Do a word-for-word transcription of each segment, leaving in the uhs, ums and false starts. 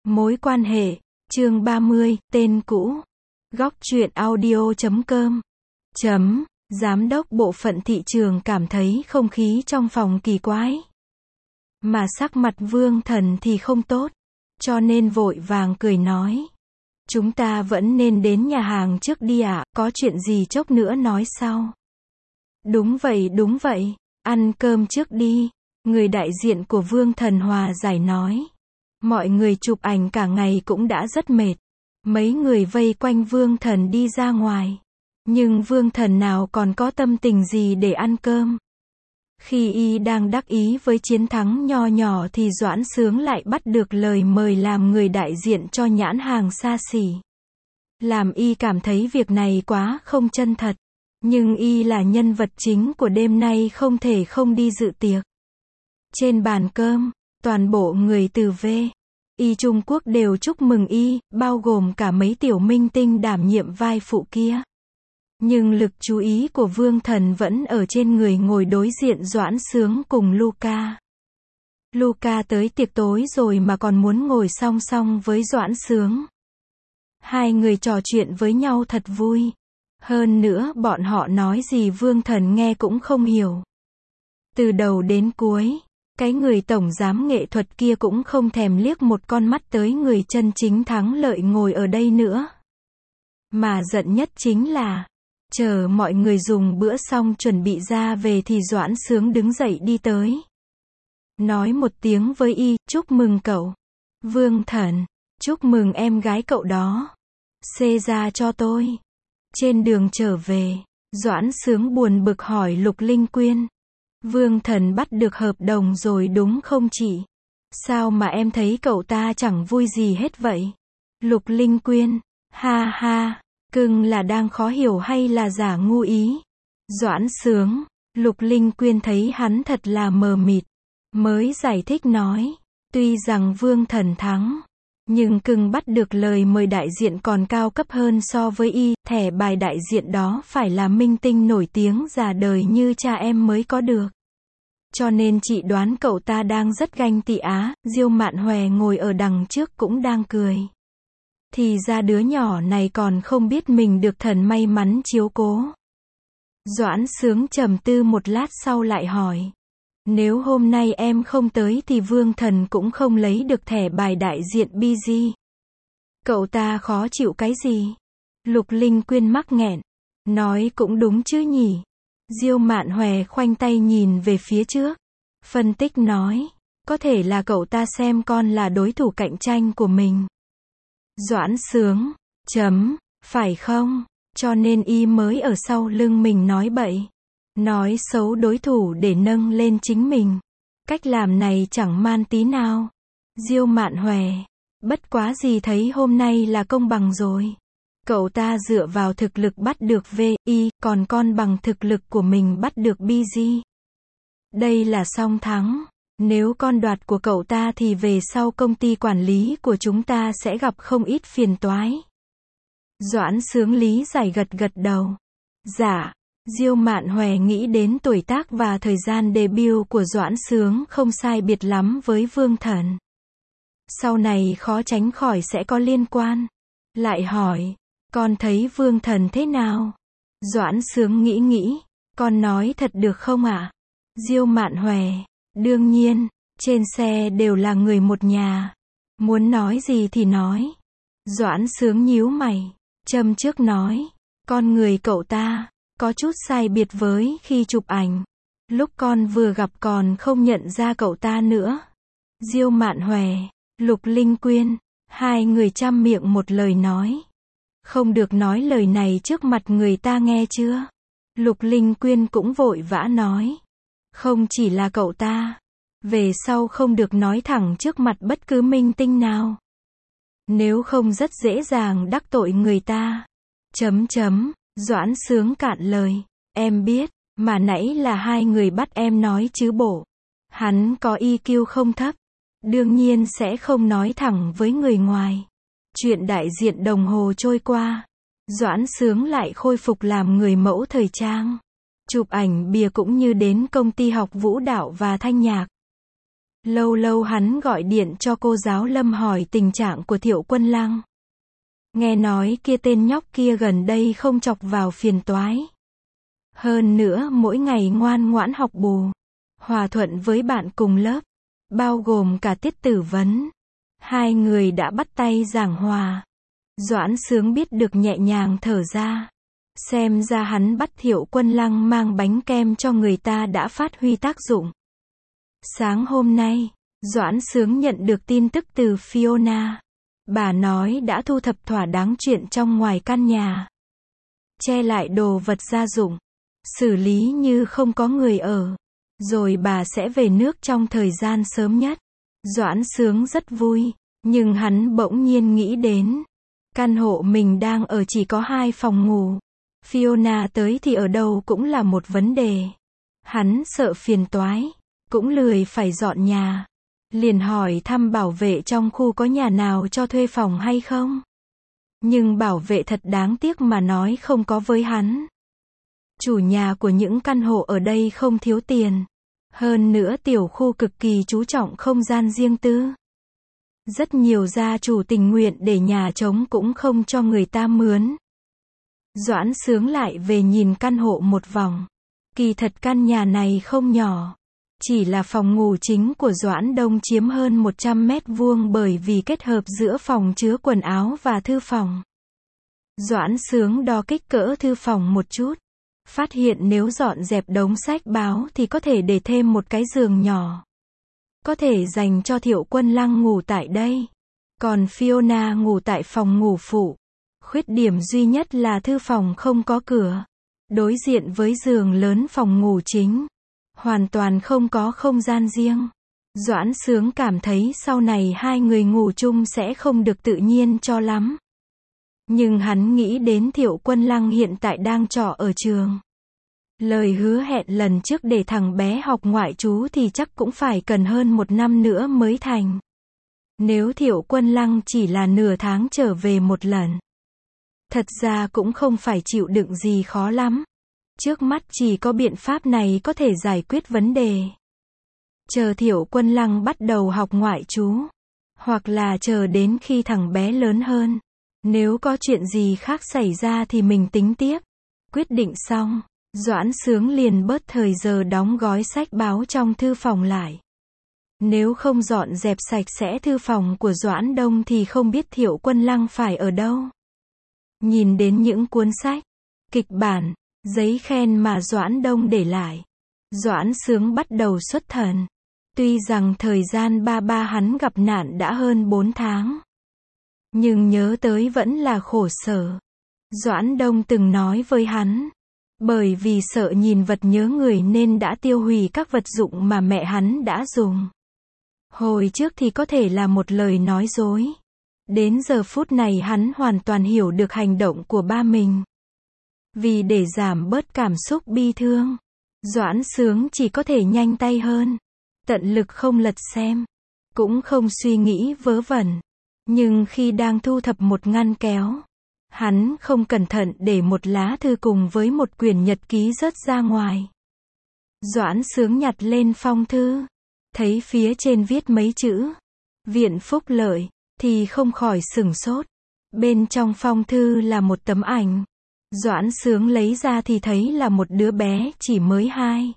Mối quan hệ, chương ba mươi, tên cũ. Góc truyện audio chấm com. Chấm, giám đốc bộ phận thị trường cảm thấy không khí trong phòng kỳ quái. Mà sắc mặt Vương Thần thì không tốt, cho nên vội vàng cười nói. Chúng ta vẫn nên đến nhà hàng trước đi ạ, à, có chuyện gì chốc nữa nói sau. Đúng vậy đúng vậy, ăn cơm trước đi, người đại diện của Vương Thần hòa giải nói. Mọi người chụp ảnh cả ngày cũng đã rất mệt. Mấy người vây quanh Vương Thần đi ra ngoài. Nhưng Vương Thần nào còn có tâm tình gì để ăn cơm. Khi y đang đắc ý với chiến thắng nho nhỏ thì Doãn Sướng lại bắt được lời mời làm người đại diện cho nhãn hàng xa xỉ. Làm y cảm thấy việc này quá không chân thật. Nhưng y là nhân vật chính của đêm nay không thể không đi dự tiệc. Trên bàn cơm, toàn bộ người từ V. Y Trung Quốc đều chúc mừng y, bao gồm cả mấy tiểu minh tinh đảm nhiệm vai phụ kia. Nhưng lực chú ý của Vương Thần vẫn ở trên người ngồi đối diện Doãn Sướng cùng Luca. Luca tới tiệc tối rồi mà còn muốn ngồi song song với Doãn Sướng. Hai người trò chuyện với nhau thật vui. Hơn nữa bọn họ nói gì Vương Thần nghe cũng không hiểu. Từ đầu đến cuối, cái người tổng giám nghệ thuật kia cũng không thèm liếc một con mắt tới người chân chính thắng lợi ngồi ở đây nữa. Mà giận nhất chính là, chờ mọi người dùng bữa xong chuẩn bị ra về thì Doãn Sướng đứng dậy đi tới. Nói một tiếng với y, chúc mừng cậu. Vương Thần, chúc mừng em gái cậu đó. Xê ra cho tôi. Trên đường trở về, Doãn Sướng buồn bực hỏi Lục Linh Quyên. Vương Thần bắt được hợp đồng rồi đúng không chị? Sao mà em thấy cậu ta chẳng vui gì hết vậy? Lục Linh Quyên, ha ha, cưng là đang khó hiểu hay là giả ngu ý? Doãn Sướng, Lục Linh Quyên thấy hắn thật là mờ mịt, mới giải thích nói, tuy rằng Vương Thần thắng, nhưng cưng bắt được lời mời đại diện còn cao cấp hơn so với y, thẻ bài đại diện đó phải là minh tinh nổi tiếng già đời như cha em mới có được. Cho nên chị đoán cậu ta đang rất ganh tị á. Diêu Mạn Hòe ngồi ở đằng trước cũng đang cười. Thì ra đứa nhỏ này còn không biết mình được thần may mắn chiếu cố. Doãn Sướng trầm tư một lát sau lại hỏi. Nếu hôm nay em không tới thì Vương Thần cũng không lấy được thẻ bài đại diện bê giê. Cậu ta khó chịu cái gì? Lục Linh Quyên mắc nghẹn. Nói cũng đúng chứ nhỉ. Diêu Mạn Hòe khoanh tay nhìn về phía trước. Phân tích nói. Có thể là cậu ta xem con là đối thủ cạnh tranh của mình. Doãn Sướng. Chấm. Phải không? Cho nên y mới ở sau lưng mình nói bậy. Nói xấu đối thủ để nâng lên chính mình. Cách làm này chẳng man tí nào. Diêu Mạn Hòe. Bất quá gì thấy hôm nay là công bằng rồi. Cậu ta dựa vào thực lực bắt được V I, còn con bằng thực lực của mình bắt được bê giê. Đây là song thắng. Nếu con đoạt của cậu ta thì về sau công ty quản lý của chúng ta sẽ gặp không ít phiền toái. Doãn Sướng lý giải gật gật đầu. Dạ. Diêu Mạn Hòe nghĩ đến tuổi tác và thời gian debut của Doãn Sướng không sai biệt lắm với Vương Thần. Sau này khó tránh khỏi sẽ có liên quan. Lại hỏi, con thấy Vương Thần thế nào? Doãn Sướng nghĩ nghĩ, con nói thật được không ạ? À? Diêu Mạn Hòe, đương nhiên, trên xe đều là người một nhà. Muốn nói gì thì nói. Doãn Sướng nhíu mày, châm trước nói, con người cậu ta có chút sai biệt với khi chụp ảnh. Lúc con vừa gặp còn không nhận ra cậu ta nữa. Diêu Mạn Hòe, Lục Linh Quyên, hai người chăm miệng một lời nói. Không được nói lời này trước mặt người ta nghe chưa? Lục Linh Quyên cũng vội vã nói. Không chỉ là cậu ta. Về sau không được nói thẳng trước mặt bất cứ minh tinh nào. Nếu không rất dễ dàng đắc tội người ta. Chấm chấm. Doãn Sướng cạn lời. Em biết, mà nãy là hai người bắt em nói chứ bộ. Hắn có i kiu không thấp. Đương nhiên sẽ không nói thẳng với người ngoài. Chuyện đại diện đồng hồ trôi qua. Doãn Sướng lại khôi phục làm người mẫu thời trang. Chụp ảnh bìa cũng như đến công ty học vũ đạo và thanh nhạc. Lâu lâu hắn gọi điện cho cô giáo Lâm hỏi tình trạng của Thiệu Quân Lăng. Nghe nói kia tên nhóc kia gần đây không chọc vào phiền toái. Hơn nữa mỗi ngày ngoan ngoãn học bù, hòa thuận với bạn cùng lớp, bao gồm cả tiết tử vấn. Hai người đã bắt tay giảng hòa. Doãn Sướng biết được nhẹ nhàng thở ra. Xem ra hắn bắt Thiệu Quân Lăng mang bánh kem cho người ta đã phát huy tác dụng. Sáng hôm nay, Doãn Sướng nhận được tin tức từ Fiona. Bà nói đã thu thập thỏa đáng chuyện trong ngoài căn nhà. Che lại đồ vật gia dụng. Xử lý như không có người ở. Rồi bà sẽ về nước trong thời gian sớm nhất. Doãn Sướng rất vui. Nhưng hắn bỗng nhiên nghĩ đến. Căn hộ mình đang ở chỉ có hai phòng ngủ. Fiona tới thì ở đâu cũng là một vấn đề. Hắn sợ phiền toái. Cũng lười phải dọn nhà. Liền hỏi thăm bảo vệ trong khu có nhà nào cho thuê phòng hay không. Nhưng bảo vệ thật đáng tiếc mà nói không có với hắn. Chủ nhà của những căn hộ ở đây không thiếu tiền. Hơn nữa tiểu khu cực kỳ chú trọng không gian riêng tư. Rất nhiều gia chủ tình nguyện để nhà trống cũng không cho người ta mướn. Doãn Sướng lại về nhìn căn hộ một vòng. Kỳ thật căn nhà này không nhỏ. Chỉ là phòng ngủ chính của Doãn Đông chiếm hơn một trăm mét vuông bởi vì kết hợp giữa phòng chứa quần áo và thư phòng. Doãn Sướng đo kích cỡ thư phòng một chút. Phát hiện nếu dọn dẹp đống sách báo thì có thể để thêm một cái giường nhỏ. Có thể dành cho Thiệu Quân Lăng ngủ tại đây. Còn Fiona ngủ tại phòng ngủ phụ. Khuyết điểm duy nhất là thư phòng không có cửa. Đối diện với giường lớn phòng ngủ chính. Hoàn toàn không có không gian riêng. Doãn Sướng cảm thấy sau này hai người ngủ chung sẽ không được tự nhiên cho lắm. Nhưng hắn nghĩ đến Thiệu Quân Lăng hiện tại đang trọ ở trường. Lời hứa hẹn lần trước để thằng bé học ngoại trú thì chắc cũng phải cần hơn một năm nữa mới thành. Nếu Thiệu Quân Lăng chỉ là nửa tháng trở về một lần. Thật ra cũng không phải chịu đựng gì khó lắm. Trước mắt chỉ có biện pháp này có thể giải quyết vấn đề. Chờ Thiệu Quân Lăng bắt đầu học ngoại trú. Hoặc là chờ đến khi thằng bé lớn hơn. Nếu có chuyện gì khác xảy ra thì mình tính tiếp. Quyết định xong, Doãn Sướng liền bớt thời giờ đóng gói sách báo trong thư phòng lại. Nếu không dọn dẹp sạch sẽ thư phòng của Doãn Đông thì không biết Thiệu Quân Lăng phải ở đâu. Nhìn đến những cuốn sách, kịch bản, giấy khen mà Doãn Đông để lại. Doãn Sướng bắt đầu xuất thần. Tuy rằng thời gian ba ba hắn gặp nạn đã hơn bốn tháng. Nhưng nhớ tới vẫn là khổ sở. Doãn Đông từng nói với hắn. Bởi vì sợ nhìn vật nhớ người nên đã tiêu hủy các vật dụng mà mẹ hắn đã dùng. Hồi trước thì có thể là một lời nói dối. Đến giờ phút này hắn hoàn toàn hiểu được hành động của ba mình. Vì để giảm bớt cảm xúc bi thương, Doãn Sướng chỉ có thể nhanh tay hơn. Tận lực không lật xem. Cũng không suy nghĩ vớ vẩn. Nhưng khi đang thu thập một ngăn kéo, hắn không cẩn thận để một lá thư cùng với một quyển nhật ký rớt ra ngoài. Doãn Sướng nhặt lên phong thư. Thấy phía trên viết mấy chữ. Viện Phúc Lợi. Thì không khỏi sửng sốt. Bên trong phong thư là một tấm ảnh. Doãn Sướng lấy ra thì thấy là một đứa bé chỉ mới hai,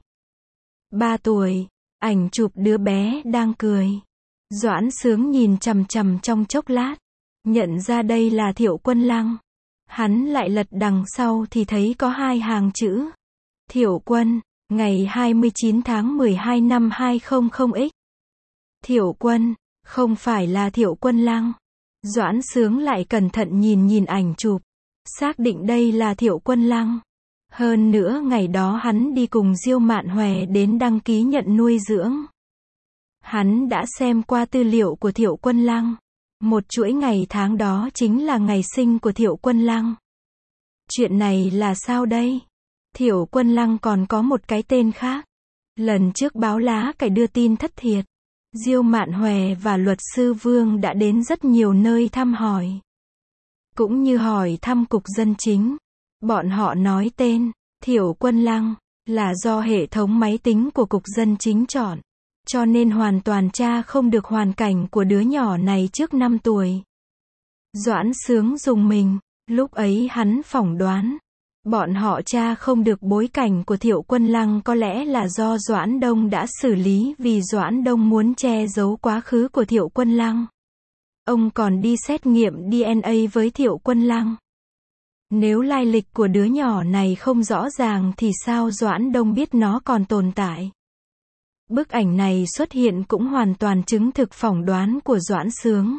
ba tuổi. Ảnh chụp đứa bé đang cười. Doãn Sướng nhìn chằm chằm trong chốc lát. Nhận ra đây là Thiệu Quân Lăng. Hắn lại lật đằng sau thì thấy có hai hàng chữ. Thiệu Quân, ngày hai mươi chín tháng mười hai năm hai không không x. Thiệu Quân, không phải là Thiệu Quân Lăng. Doãn Sướng lại cẩn thận nhìn nhìn ảnh chụp. Xác định đây là Thiệu Quân Lăng. Hơn nữa ngày đó hắn đi cùng Diêu Mạn Hòe đến đăng ký nhận nuôi dưỡng. Hắn đã xem qua tư liệu của Thiệu Quân Lăng. Một chuỗi ngày tháng đó chính là ngày sinh của Thiệu Quân Lăng. Chuyện này là sao đây? Thiệu Quân Lăng còn có một cái tên khác. Lần trước báo lá cải đưa tin thất thiệt. Diêu Mạn Hòe và luật sư Vương đã đến rất nhiều nơi thăm hỏi. Cũng như hỏi thăm cục dân chính. Bọn họ nói tên Thiệu Quân Lăng là do hệ thống máy tính của cục dân chính chọn. cho nên hoàn toàn tra không được hoàn cảnh của đứa nhỏ này trước năm tuổi. Doãn Sướng rùng mình, lúc ấy hắn phỏng đoán, bọn họ tra không được bối cảnh của Thiệu Quân Lăng có lẽ là do Doãn Đông đã xử lý vì Doãn Đông muốn che giấu quá khứ của Thiệu Quân Lăng. Ông còn đi xét nghiệm đê en a với Thiệu Quân Lăng. Nếu lai lịch của đứa nhỏ này không rõ ràng thì sao Doãn Đông biết nó còn tồn tại? Bức ảnh này xuất hiện cũng hoàn toàn chứng thực phỏng đoán của Doãn Sướng.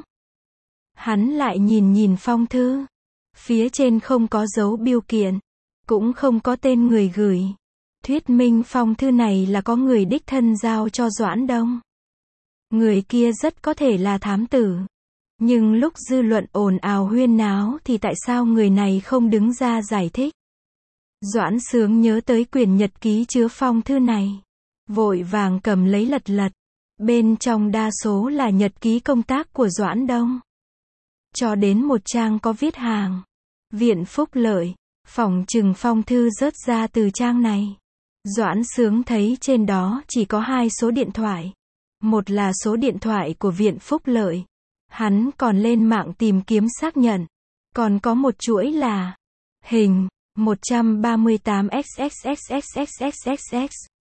Hắn lại nhìn nhìn phong thư. Phía trên không có dấu bưu kiện, cũng không có tên người gửi. Thuyết minh phong thư này là có người đích thân giao cho Doãn Đông. Người kia rất có thể là thám tử. Nhưng lúc dư luận ồn ào huyên náo thì tại sao người này không đứng ra giải thích? Doãn Sướng nhớ tới quyển nhật ký chứa phong thư này. Vội vàng cầm lấy lật lật. Bên trong đa số là nhật ký công tác của Doãn Đông. Cho đến một trang có viết hàng. Viện Phúc Lợi. Phỏng chừng phong thư rớt ra từ trang này. Doãn Sướng thấy trên đó chỉ có hai số điện thoại. Một là số điện thoại của Viện Phúc Lợi. Hắn còn lên mạng tìm kiếm xác nhận. Còn có một chuỗi là hình một trăm ba mươi tám x x x x x x x x.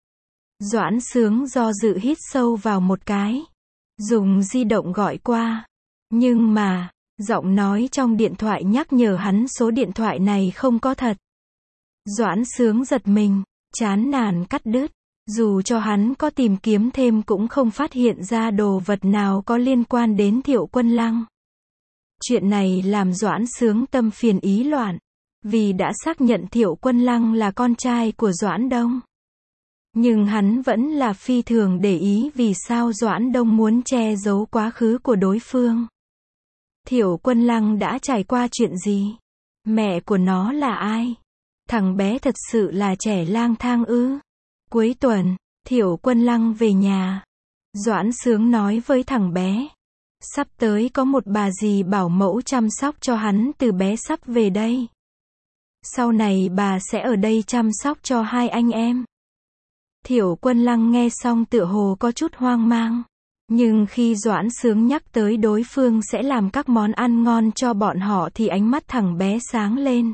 Doãn Sướng do dự hít sâu vào một cái. Dùng di động gọi qua. Nhưng mà, giọng nói trong điện thoại nhắc nhở hắn số điện thoại này không có thật. Doãn Sướng giật mình, chán nản cắt đứt. Dù cho hắn có tìm kiếm thêm cũng không phát hiện ra đồ vật nào có liên quan đến Thiệu Quân Lăng. Chuyện này làm Doãn Sướng tâm phiền ý loạn. Vì đã xác nhận Thiệu Quân Lăng là con trai của Doãn Đông. Nhưng hắn vẫn là phi thường để ý vì sao Doãn Đông muốn che giấu quá khứ của đối phương. Thiệu Quân Lăng đã trải qua chuyện gì? Mẹ của nó là ai? Thằng bé thật sự là trẻ lang thang ư? Cuối tuần, Thiệu Quân Lăng về nhà. Doãn Sướng nói với thằng bé. Sắp tới có một bà dì bảo mẫu chăm sóc cho hắn từ bé sắp về đây. Sau này bà sẽ ở đây chăm sóc cho hai anh em. Thiệu Quân Lăng nghe xong tựa hồ có chút hoang mang. Nhưng khi Doãn Sướng nhắc tới đối phương sẽ làm các món ăn ngon cho bọn họ thì ánh mắt thằng bé sáng lên.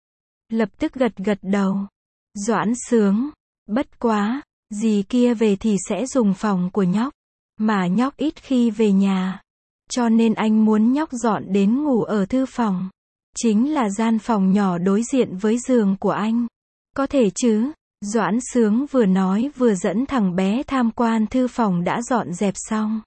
Lập tức gật gật đầu. Doãn Sướng, bất quá, dì kia về thì sẽ dùng phòng của nhóc. Mà nhóc ít khi về nhà. Cho nên anh muốn nhóc dọn đến ngủ ở thư phòng. Chính là gian phòng nhỏ đối diện với giường của anh. Có thể chứ? Doãn Sướng vừa nói vừa dẫn thằng bé tham quan thư phòng đã dọn dẹp xong.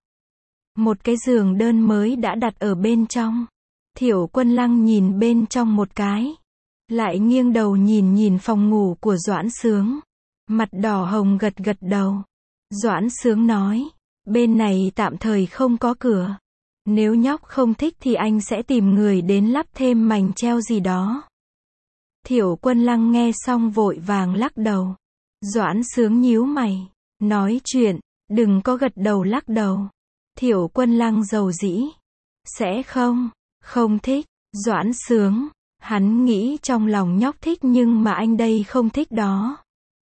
Một cái giường đơn mới đã đặt ở bên trong. Thiệu Quân Lăng nhìn bên trong một cái. Lại nghiêng đầu nhìn nhìn phòng ngủ của Doãn Sướng. Mặt đỏ hồng gật gật đầu. Doãn Sướng nói, bên này tạm thời không có cửa. Nếu nhóc không thích thì anh sẽ tìm người đến lắp thêm mành treo gì đó. Thiệu Quân Lăng nghe xong vội vàng lắc đầu. Doãn Sướng nhíu mày. Nói chuyện, đừng có gật đầu lắc đầu. Thiệu Quân Lăng dầu dĩ. Sẽ không, không thích. Doãn Sướng, hắn nghĩ trong lòng nhóc thích nhưng mà anh đây không thích đó.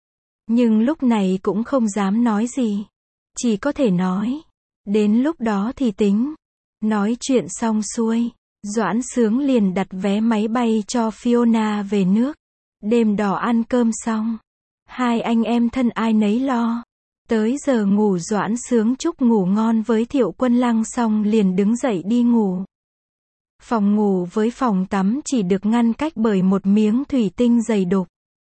Nhưng lúc này cũng không dám nói gì. Chỉ có thể nói. Đến lúc đó thì tính. Nói chuyện xong xuôi. Doãn Sướng liền đặt vé máy bay cho Fiona về nước. Đêm đỏ ăn cơm xong. Hai anh em thân ai nấy lo. Tới giờ ngủ Doãn Sướng chúc ngủ ngon với Thiệu Quân Lăng xong liền đứng dậy đi ngủ. Phòng ngủ với phòng tắm chỉ được ngăn cách bởi một miếng thủy tinh dày đục.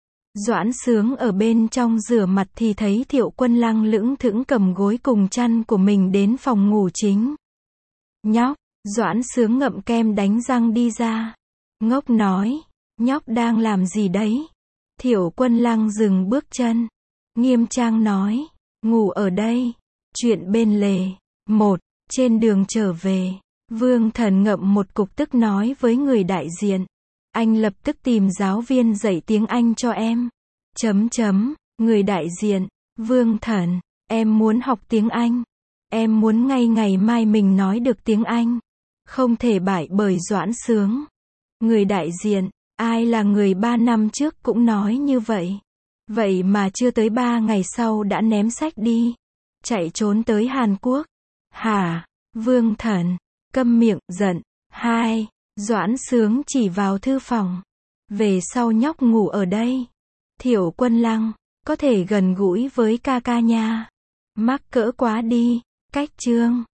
Doãn Sướng ở bên trong rửa mặt thì thấy Thiệu Quân Lăng lững thững cầm gối cùng chăn của mình đến phòng ngủ chính. Nhóc, Doãn Sướng ngậm kem đánh răng đi ra. Ngốc nói, nhóc đang làm gì đấy? Thiệu Quân Lăng dừng bước chân. Nghiêm trang nói, ngủ ở đây. Chuyện bên lề. Một, trên đường trở về, Vương Thần ngậm một cục tức nói với người đại diện. Anh lập tức tìm giáo viên dạy tiếng Anh cho em. Chấm chấm, người đại diện, Vương Thần, em muốn học tiếng Anh. Em muốn ngay ngày mai mình nói được tiếng Anh. Không thể bại bởi Doãn Sướng. Người đại diện, ai là người ba năm trước cũng nói như vậy. Vậy mà chưa tới ba ngày sau đã ném sách đi. Chạy trốn tới Hàn Quốc. Hả? Vương Thần. Câm miệng, giận. Hai. Doãn Sướng chỉ vào thư phòng. Về sau nhóc ngủ ở đây. Thiểu Quân Lăng. Có thể gần gũi với ca ca nha. Mắc cỡ quá đi. Cách chương.